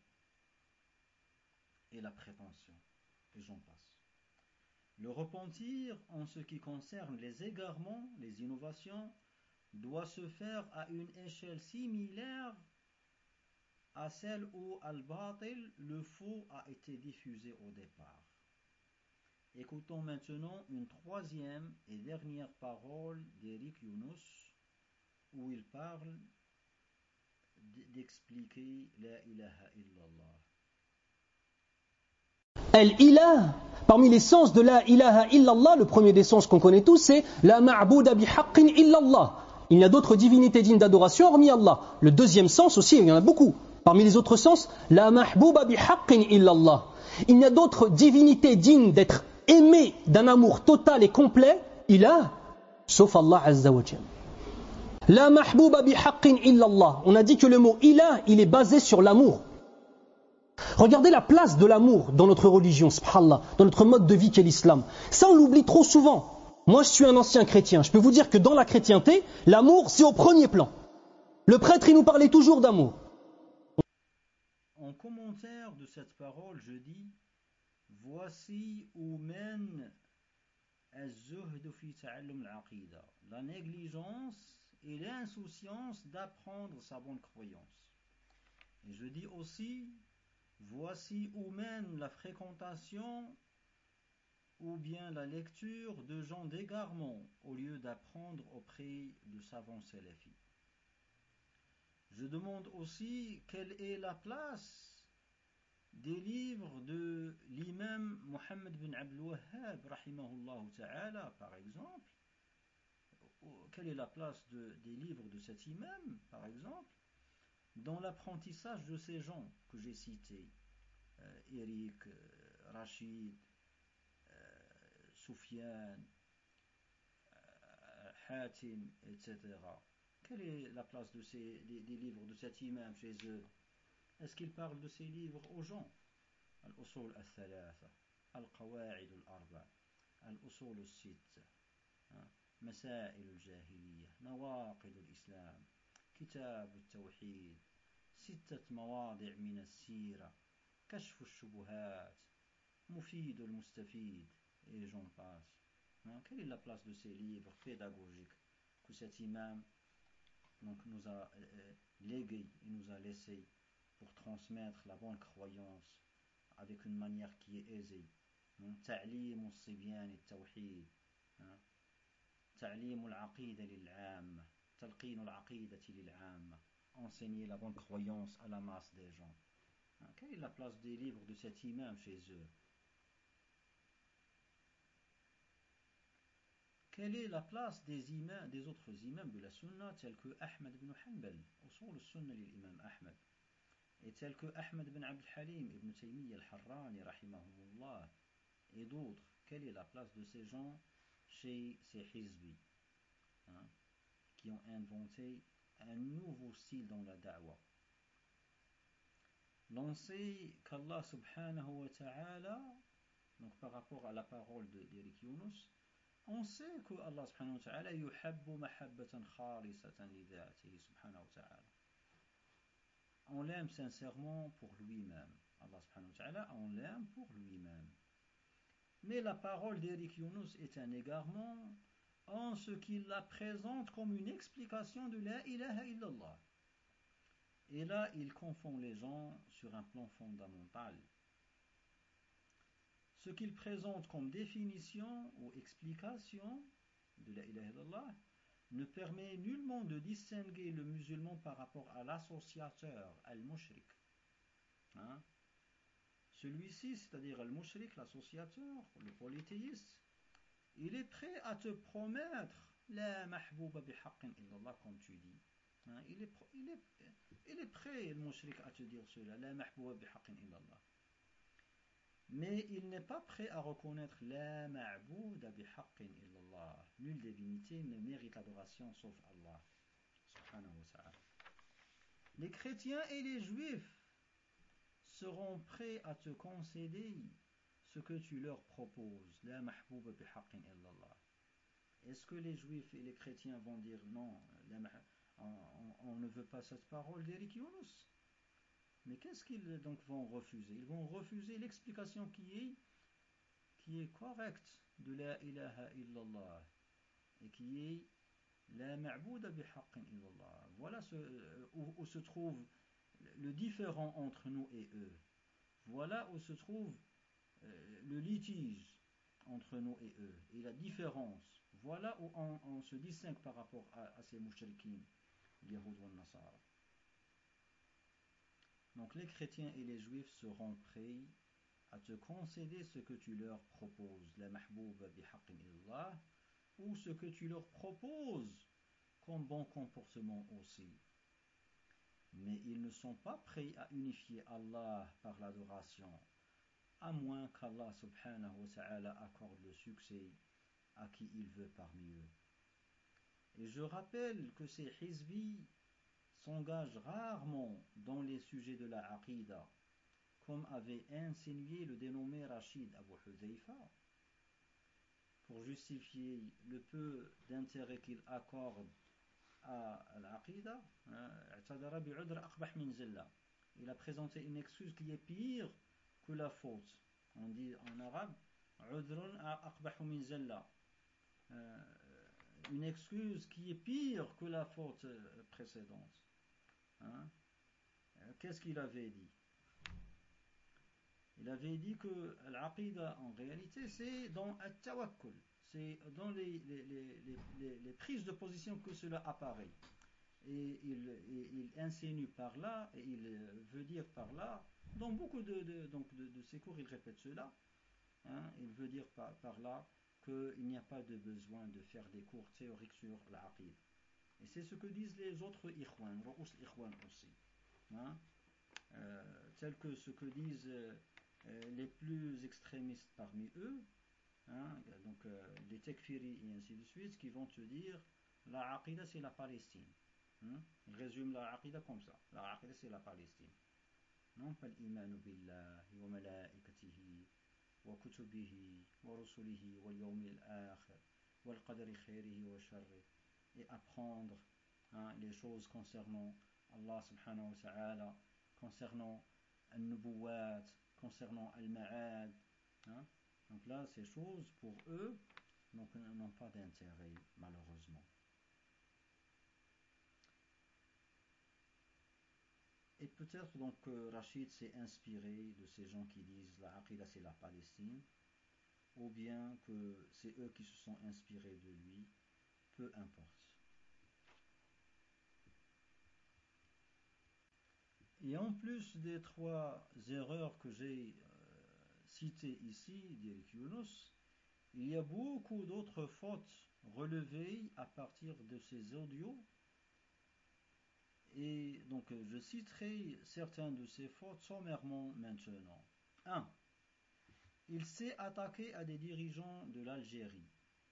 et la prétention. Et j'en passe. Le repentir en ce qui concerne les égarements, les innovations, doit se faire à une échelle similaire à celle où al-batil, le faux, a été diffusé au départ. Écoutons maintenant une troisième et dernière parole d'Eric Yunus, où il parle d'expliquer la ilaha illallah. Al-ilah, parmi les sens de la ilaha illallah, le premier des sens qu'on connaît tous, c'est la ma'bouda bihaqqin illallah. Il n'y a d'autres divinités dignes d'adoration hormis Allah. Le deuxième sens aussi, il y en a beaucoup. Parmi les autres sens, la mahbouba bihaqqin illallah. Il n'y a d'autres divinités dignes d'être aimées d'un amour total et complet, ilah, sauf Allah Azza wa Jalla. La mahbouba bihaqqin illallah. On a dit que le mot ilah, il est basé sur l'amour. Regardez la place de l'amour dans notre religion, subhanallah, dans notre mode de vie qu'est l'islam. Ça, on l'oublie trop souvent. Moi, je suis un ancien chrétien. Je peux vous dire que dans la chrétienté, l'amour, c'est au premier plan. Le prêtre, il nous parlait toujours d'amour. En commentaire de cette parole, je dis: voici où mène az-zuhd fi ta'allum al-aqida, la négligence et l'insouciance d'apprendre sa bonne croyance. Et je dis aussi: voici où mène la fréquentation ou bien la lecture de gens d'égarement au lieu d'apprendre auprès de savants salafis. Je demande aussi quelle est la place des livres de l'imam Mohammed bin Abdul Wahhab, rahimahullah ta'ala, par exemple. Quelle est la place des livres de cet imam, par exemple, dans l'apprentissage de ces gens que j'ai cités, Eric, Rachid, Soufiane, Hatim, etc. Quelle est la place des livres de cet imam chez eux? Est-ce qu'ils parlent de ces livres aux gens? Al-Usul al-Thalatha, Al-Qawa'id al-Arba, Al-Usul al-Sitta, مسائل الجاهلية، نواقض الإسلام، كتاب التوحيد، 6 مواضع من السيرة، كشف الشبهات، مفيد المستفيد, et j'en passe. Quelle est la place de ces livres pédagogiques que cet imam nous a légués et nous a laissés pour transmettre la bonne croyance avec une manière qui est aisée? تعليم الصبيان التوحيد، تعليم العقيدة للعامة، تلقين العقيدة للعامة, enseigner la bonne croyance à la masse des gens. Quelle est la place des livres de cet imam chez eux? Quelle est la place des autres imams de la sunna tels que Ahmed ibn Hanbal, usul al-sunna l'imam Ahmed, et tels que Ahmed ibn Abd al-Halim, ibn Taymiyyah al-Harrani, rahimahullah, et d'autres? Quelle est la place de ces gens chez ces hizbis, qui ont inventé un nouveau style dans la da'wah? L'on sait qu'Allah subhanahu wa ta'ala, donc par rapport à la parole d'Eric Yunus, on sait que Allah subhanahu wa ta'ala yuhabbu mahabbatan khalisatan li dhatihi subhanahu wa ta'ala. On l'aime sincèrement pour lui-même. Allah subhanahu wa ta'ala, on l'aime pour lui-même. Mais la parole d'Eric Yunus est un égarement en ce qu'il la présente comme une explication de la ilaha illallah. Et là, il confond les gens sur un plan fondamental. Ce qu'il présente comme définition ou explication de la ilaha illallah ne permet nullement de distinguer le musulman par rapport à l'associateur, al-mushrik. Hein? Celui-ci, c'est-à-dire al-mushrik, l'associateur, le polythéiste, il est prêt à te promettre la mahbouba bihaqqin illallah, comme tu dis. Hein? Il est prêt, al-mushrik, à te dire cela, la mahbouba bihaqqin illallah. Mais il n'est pas prêt à reconnaître la ma'bouda bihaqqin illallah. Nulle divinité ne mérite l'adoration sauf Allah. Subhanahu wa ta'ala. Les chrétiens et les juifs seront prêts à te concéder ce que tu leur proposes. La mahbouba bihaqqin illallah. Est-ce que les juifs et les chrétiens vont dire non, on ne veut pas cette parole d'Éric Yunus? Mais qu'est-ce qu'ils donc vont refuser? Ils vont refuser l'explication qui est correcte de la ilaha illallah et qui est la ma'bouda bihaqqin illallah. Voilà où se trouve le différent entre nous et eux. Voilà où se trouve le litige entre nous et eux et la différence. Voilà où on se distingue par rapport à ces mouchriquins, les Yahoud ou Nasara. Donc les chrétiens et les juifs seront prêts à te concéder ce que tu leur proposes, la mahbouba bihaqqin illallah, ou ce que tu leur proposes comme bon comportement aussi. Mais ils ne sont pas prêts à unifier Allah par l'adoration, à moins qu'Allah subhanahu wa ta'ala accorde le succès à qui il veut parmi eux. Et je rappelle que ces hizbis s'engagent rarement dans les sujets de la aqidah, comme avait insinué le dénommé Rachid Abu Hudhayfa, pour justifier le peu d'intérêt qu'il accorde à l'aqidah. Il a présenté une excuse qui est pire que la faute. On dit en arabe une excuse qui est pire que la faute précédente. Hein? Qu'est-ce qu'il avait dit? Il avait dit que l'aqidah en réalité c'est dans at-tawakkul, c'est dans les prises de position que cela apparaît. Et il insinue par là, et il veut dire par là, dans beaucoup de ses cours il répète cela, hein, il veut dire par là qu'il n'y a pas de besoin de faire des cours théoriques sur l'aqidah. Et c'est ce que disent les autres ikhwan, aussi, hein, tel que ce que disent les plus extrémistes parmi eux, hein, donc les tekfiri et ainsi de suite, qui vont te dire la aqidah c'est la Palestine. Hein? Ils résument la aqidah comme ça. La aqidah c'est la Palestine. Non pas l'imanu billahi wa malaikatihi wa kutubihi wa rusulihi wa yawmil akhir wa al-qadri khairihi wa sharri, et apprendre, hein, les choses concernant Allah subhanahu wa ta'ala, concernant al-nubuwat, concernant al-ma'ad, hein? Donc là ces choses pour eux n'ont pas d'intérêt malheureusement. Et peut-être donc que Rachid s'est inspiré de ces gens qui disent la aqidah c'est la Palestine, ou bien que c'est eux qui se sont inspirés de lui, peu importe. Et en plus des 3 erreurs que j'ai citées ici d'Éric Yunus, il y a beaucoup d'autres fautes relevées à partir de ces audios. Et donc je citerai certains de ces fautes sommairement maintenant. 1. Il s'est attaqué à des dirigeants de l'Algérie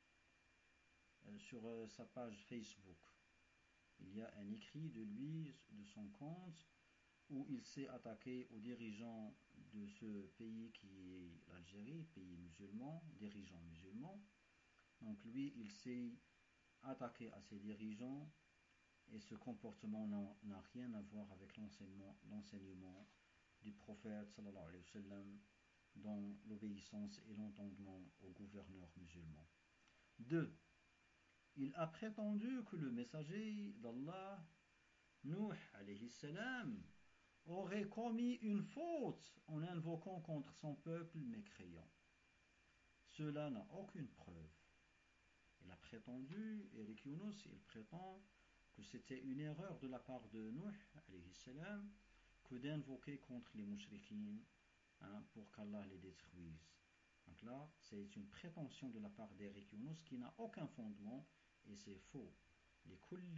sur sa page Facebook. Il y a un écrit de lui, de son compte, où il s'est attaqué aux dirigeants de ce pays qui est l'Algérie, pays musulman, dirigeants musulmans. Donc lui, il s'est attaqué à ces dirigeants. Et ce comportement n'a rien à voir avec l'enseignement du prophète sallallahu alayhi wa sallam dans l'obéissance et l'entendement aux gouverneurs musulmans. 2. il a prétendu que le messager d'Allah, Nuh alayhi salam, aurait commis une faute en invoquant contre son peuple mécréant. Cela n'a aucune preuve. Il a prétendu, Eric Yunus, il prétend que c'était une erreur de la part de Nuh alayhi salam que d'invoquer contre les mouchriquines pour qu'Allah les détruise. Donc là, c'est une prétention de la part d'Eric Yunus qui n'a aucun fondement et c'est faux. Lui,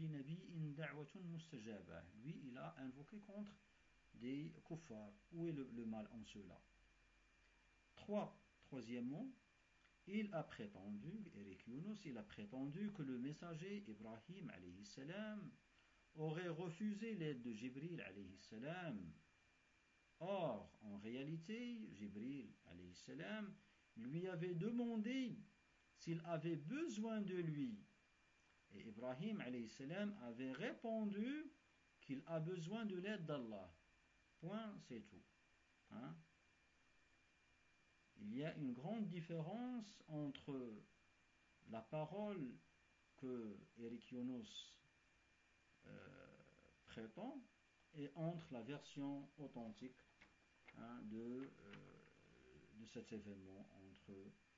il a invoqué contre des kuffars. Où est le mal en cela? Troisièmement, il a prétendu, Eric Yunus, il a prétendu que le messager Ibrahim alayhi salam aurait refusé l'aide de Jibril alayhi salam. Or, en réalité, Jibril alayhi salam lui avait demandé s'il avait besoin de lui. Et Ibrahim alayhi salam avait répondu qu'il a besoin de l'aide d'Allah. Point, c'est tout. Il y a une grande différence entre la parole que Eric Yunus prétend et entre la version authentique de cet événement entre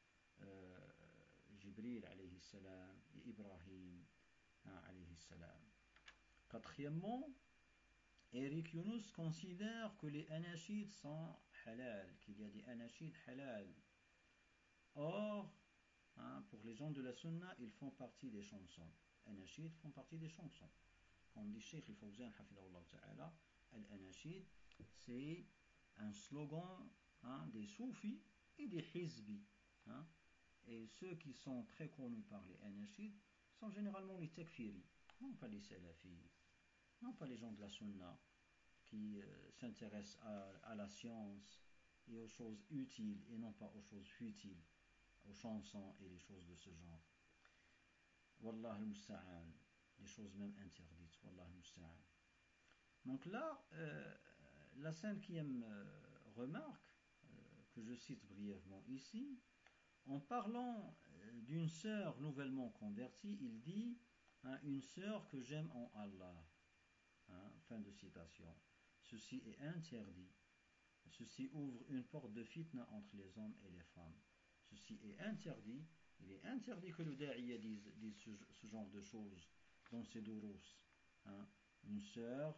Jibril alayhi salam et Ibrahim alayhi salam. Quatrièmement, Eric Yunus considère que les anashids sont halal, qu'il y a des anashids halal. Or, pour les gens de la sunna, ils font partie des chansons. Anashids font partie des chansons. Comme dit Cheikh al-Fawzan, hafidahullah ta'ala, al-anashid, c'est un slogan des soufis et des hizbis. Et ceux qui sont très connus par les anashid sont généralement les takfiris, non pas les salafis, non pas les gens de la sunna qui s'intéressent à la science et aux choses utiles et non pas aux choses futiles, aux chansons et les choses de ce genre. Wallah al-musta'an, des choses même interdites. Wallah al-musta'an. Donc là, la cinquième remarque que je cite brièvement ici, en parlant d'une sœur nouvellement convertie, il dit une sœur que j'aime en Allah. Fin de citation. Ceci est interdit. Ceci ouvre une porte de fitna entre les hommes et les femmes. Ceci est interdit. Il est interdit que le da'iya dise ce genre de choses dans ses durous. Une sœur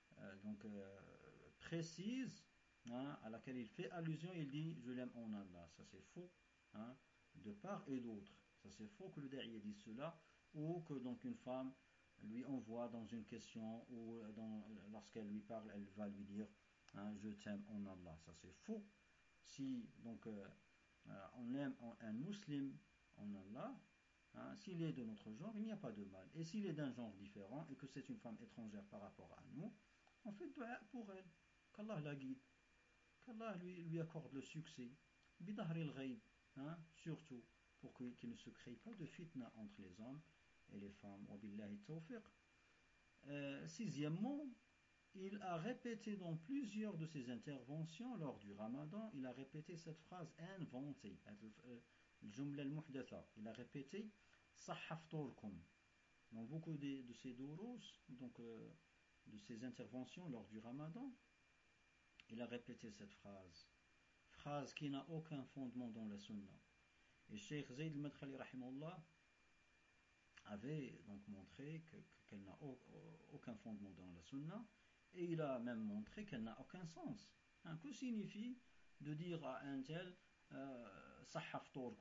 précise à laquelle il fait allusion, il dit je l'aime en Allah. Ça c'est faux de part et d'autre. Ça c'est faux que le da'iya dise cela ou que donc une femme lui envoie dans une question ou lorsqu'elle lui parle, elle va lui dire je t'aime en Allah. Ça c'est faux. Si donc on aime un musulman en Allah, s'il est de notre genre, il n'y a pas de mal. Et s'il est d'un genre différent et que c'est une femme étrangère par rapport à nous, on fait dua pour elle, qu'Allah la guide, qu'Allah lui accorde le succès, bidahr al-ghayb, surtout pour qu'il ne se crée pas de fitna entre les hommes et les femmes. Wa billahi tawfiq. Sixièmement, il a répété dans plusieurs de ses interventions lors du Ramadan, il a répété cette phrase inventée, الجملة المحدثة. Il a répété صحفتوركم. Dans beaucoup de ses durous, donc de ses interventions lors du Ramadan, il a répété cette phrase qui n'a aucun fondement dans la sunna. Et Cheikh Zayd al-Madkhali rahimahullah avait donc montré qu'elle n'a aucun fondement dans la sunna, et il a même montré qu'elle n'a aucun sens. Que signifie de dire à un tel sahaftork,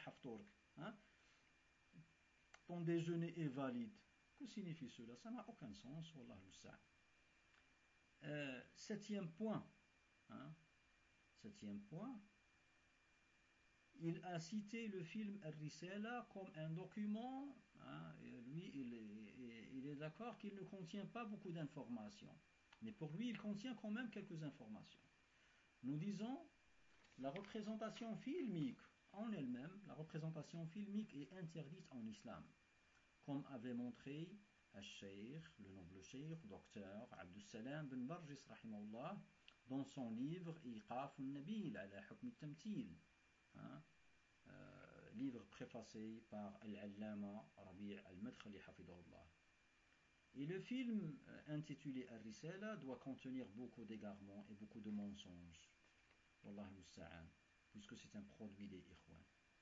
ton déjeuner est valide? Que signifie cela? Ça n'a aucun sens. Wallah al-musta'an. Septième point, il a cité le film Ar-Risala comme un document. Lui, il est d'accord qu'il ne contient pas beaucoup d'informations, mais pour lui, il contient quand même quelques informations. Nous disons, la représentation filmique en elle-même, la représentation filmique est interdite en islam, comme avait montré al-Cheikh, le noble Cheikh, docteur Abdus Salam bin Barjis rahimahullah, dans son livre Iqaf al-Nabil ala hukm al-Tamthil. livre préfacé par Al-Allama Rabi' Al-Madkhali hafidahullah. Et le film intitulé Ar-Risala doit contenir beaucoup d'égarements et beaucoup de mensonges. Wallah musta'an, puisque c'est un produit des Ikhwan.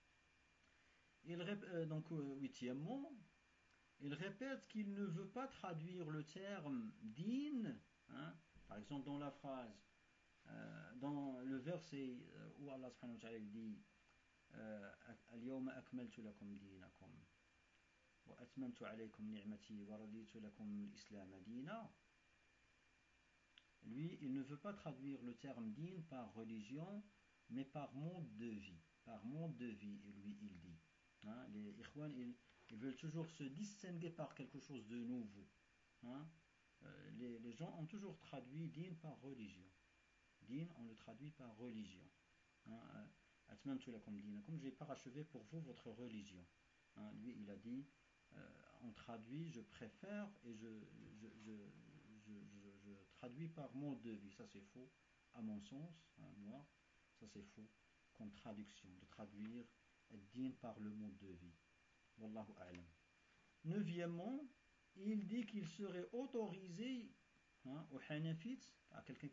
Donc, huitièmement, il répète qu'il ne veut pas traduire le terme din, hein, par exemple dans la phrase, dans le verset où Allah subhanahu wa ta'ala dit Al-yawma akmaltu lakum dinakum wa atmamtu alaykum ni'mati wa raditu lakum l'islam dina. Lui, il ne veut pas traduire le terme din par religion, mais par mode de vie. Par mode de vie, lui, il dit. Hein, les Ikhwan, ils veulent toujours se distinguer par quelque chose de nouveau. Hein. Les gens ont toujours traduit din par religion. Din, on le traduit par religion. Atmamtu lakum dinakum, j'ai parachevé pour vous votre religion. Hein, lui, il a dit, on traduit, je préfère, et je traduis par mode de vie. Ça, c'est faux, à mon sens, hein, moi, ça c'est faux, comme traduction, de traduire din par le mode de vie. Wallahu a'lam. Neuvièmement, il dit qu'il serait autorisé, hein, aux Hanafites, à quelqu'un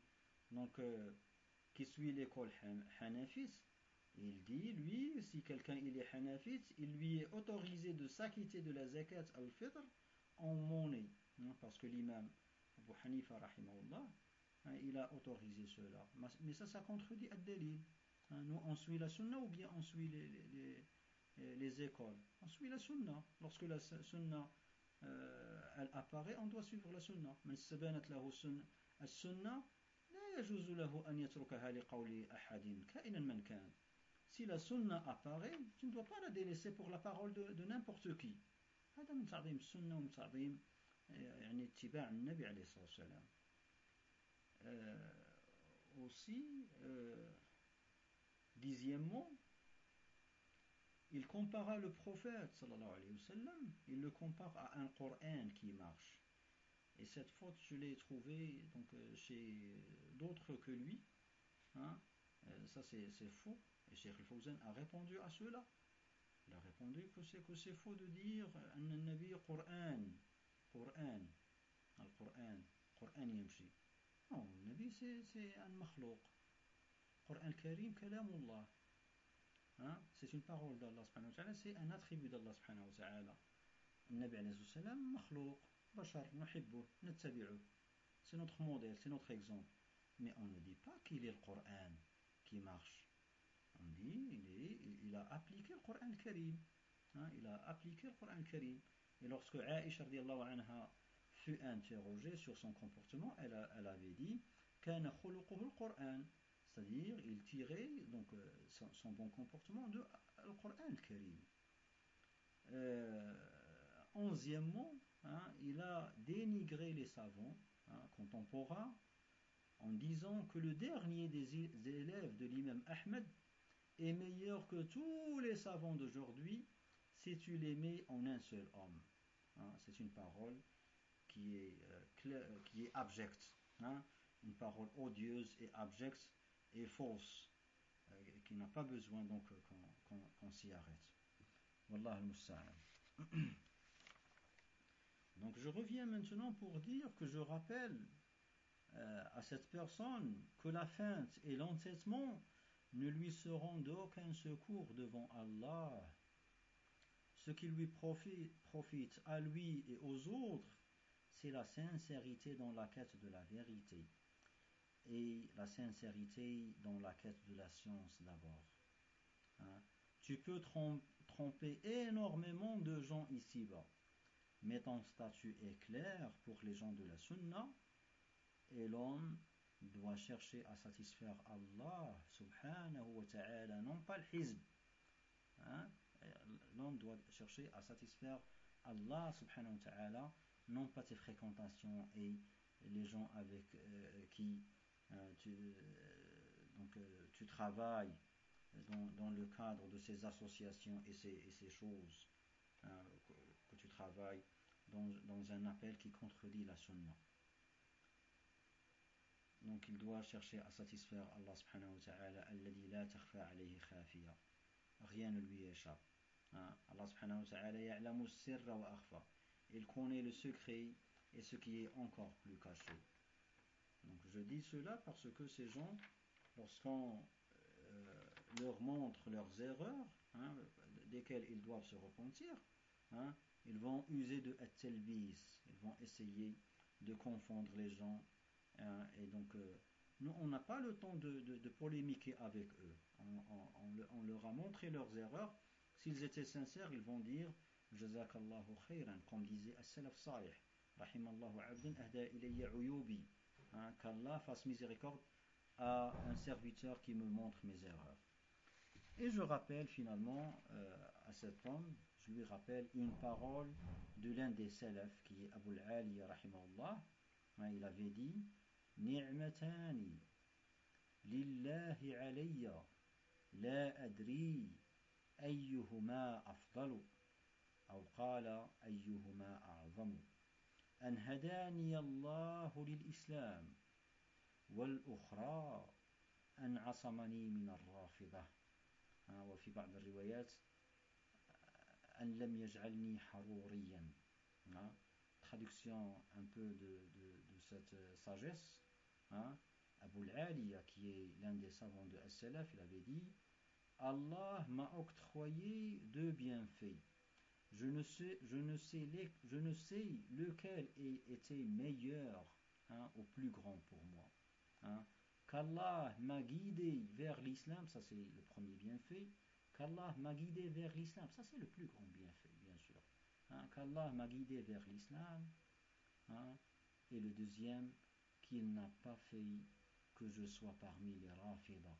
qui suit l'école Hanafite, il dit, lui, si quelqu'un il est Hanafite, il lui est autorisé de s'acquitter de la zakat al-fitr en monnaie, hein, parce que l'imam Abu Hanifa rahimahullah, hein, il a autorisé cela. Mais ça contredit ad-dalil. Hein, nous, on suit la sunna ou bien on suit les écoles. On suit la sunna. Lorsque la sunna elle apparaît, on doit suivre la sunna. من استبانت له السنة لا يجوز له أن يتركها لقول أحد كائنا من كان. Si la sunna apparaît, tu ne dois pas la délaisser pour la parole de n'importe qui. هذا من تعظيم السنة ومن تعظيم يعني اتباع النبي عليه الصلاة والسلام. Aussi, dixièmement, il compara le prophète sallallahu alayhi wa sallam, il le compare à un Coran qui marche. Et cette faute, je l'ai trouvée donc, chez d'autres que lui. Hein. Ça, c'est faux. Et Cheikh Al-Fawzan a répondu à cela. Il a répondu que c'est faux de dire Anna Nabi Qur'an. Al-Qur'an yamshi. Non, le Nabi c'est un makhlouq. Qur'an al-Karim, kalamullah. Hein? C'est une parole d'Allah subhanahu wa ta'ala, c'est un attribut d'Allah subhanahu wa ta'ala. Le Nabi alayhi salam, makhlouq, bashar, nuhibbu, nattabi'u. C'est notre modèle, c'est notre exemple. Mais on ne dit pas qu'il est le Coran qui marche. On dit il a appliqué le Coran al-Karim. Hein? Il a appliqué le Coran al-Karim. Et lorsque Aïcha radiallahu anha fut interrogée sur son comportement, elle avait dit kana khuluquhu al-Qur'an, c'est-à-dire il tirait donc son bon comportement de le Coran al-Karim. Onzièmement, hein, il a dénigré les savants, hein, contemporains en disant que le dernier des élèves de l'imam Ahmed est meilleur que tous les savants d'aujourd'hui si tu les mets en un seul homme. Hein, c'est une parole qui est abjecte, hein, une parole odieuse et abjecte et fausse, qui n'a pas besoin donc qu'on s'y arrête. Wallah al-musta'an. Donc je reviens maintenant pour dire que je rappelle à cette personne que la feinte et l'entêtement ne lui seront d'aucun secours devant Allah. Ce qui lui profite à lui et aux autres, c'est la sincérité dans la quête de la vérité et la sincérité dans la quête de la science d'abord. Hein? Tu peux tromper énormément de gens ici-bas, mais ton statut est clair pour les gens de la sunna, et l'homme doit chercher à satisfaire Allah subhanahu wa ta'ala, non pas le hizb. Hein? L'homme doit chercher à satisfaire Allah subhanahu wa ta'ala, non pas tes fréquentations et les gens avec qui tu travailles dans le cadre de ces associations et ces choses, hein, que tu travailles dans un appel qui contredit la sunna. Donc il doit chercher à satisfaire Allah subhanahu wa ta'ala alladhi la takhfa alayhi khafiya. rien ne lui échappe. Hein? Allah subhanahu wa ta'ala ya'lamu sirra wa akhfa. Il connaît le secret et ce qui est encore plus caché. Donc je dis cela parce que ces gens, lorsqu'on leur montre leurs erreurs, hein, desquelles ils doivent se repentir, hein, ils vont user de at-talbis, ils vont essayer de confondre les gens, hein, et donc nous on n'a pas le temps de polémiquer avec eux. On leur a montré leurs erreurs. S'ils étaient sincères, ils vont dire Jazakallahu khayran, comme disait as-salaf salih, rahimallahu abdan ahda ilayya uyubi, hein, qu'Allah fasse miséricorde à un serviteur qui me montre mes erreurs. Et je rappelle finalement à cet homme, je lui rappelle une parole de l'un des salafs qui est Abu al-Ali rahimahullah. Il avait dit Ni'matani lillahi alayya la adri ayyuhuma afdalu أو قال أيهما أعظم أن هداني الله للإسلام والأخرى أن عصمني من الرافضة وفي بعض الروايات أن لم يجعلني حروريا. Traduction un peu de cette sagesse. Abu al-Aliya, qui est l'un des savants de As-Salaf, il avait dit Allah m'a octroyé deux bienfaits. Je ne sais lequel était meilleur, au plus grand pour moi. Qu'Allah m'a guidé vers l'islam, ça c'est le premier bienfait. Qu'Allah m'a guidé vers l'islam, ça c'est le plus grand bienfait, bien sûr. Qu'Allah m'a guidé vers l'islam. Et le deuxième, qu'il n'a pas fait que je sois parmi les Rafida.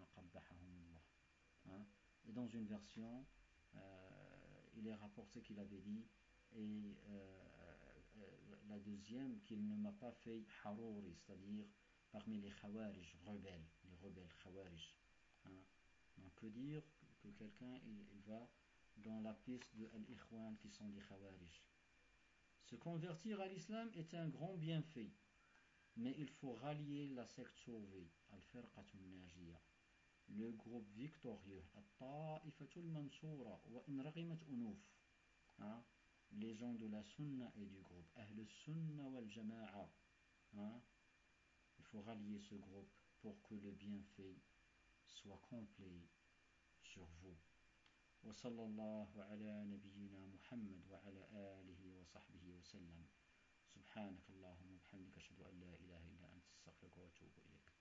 Et dans une version, il est rapporté qu'il avait dit, et la deuxième, qu'il ne m'a pas fait Harouri, c'est-à-dire parmi les Khawarij, rebelles, les rebelles Khawarij. Donc que dire que quelqu'un il va dans la piste de Al-Ikhwan qui sont des Khawarij. Se convertir à l'islam est un grand bienfait, mais il faut rallier la secte sauvée, Al-Firqatun Najiyah, le groupe victorieux, At-Ta'ifatul Mansoura, wa in raghimat unuf, les gens de la Sunna et du groupe Ahl Sunna wal Jama'a. Il faut rallier ce groupe pour que le bienfait soit complet sur vous. وصلى الله على نبينا محمد وعلى آله وصحبه وسلم. سبحانك اللهم وبحمدك أشهد أن لا إله إلا أنت أستغفرك وأتوب إليك.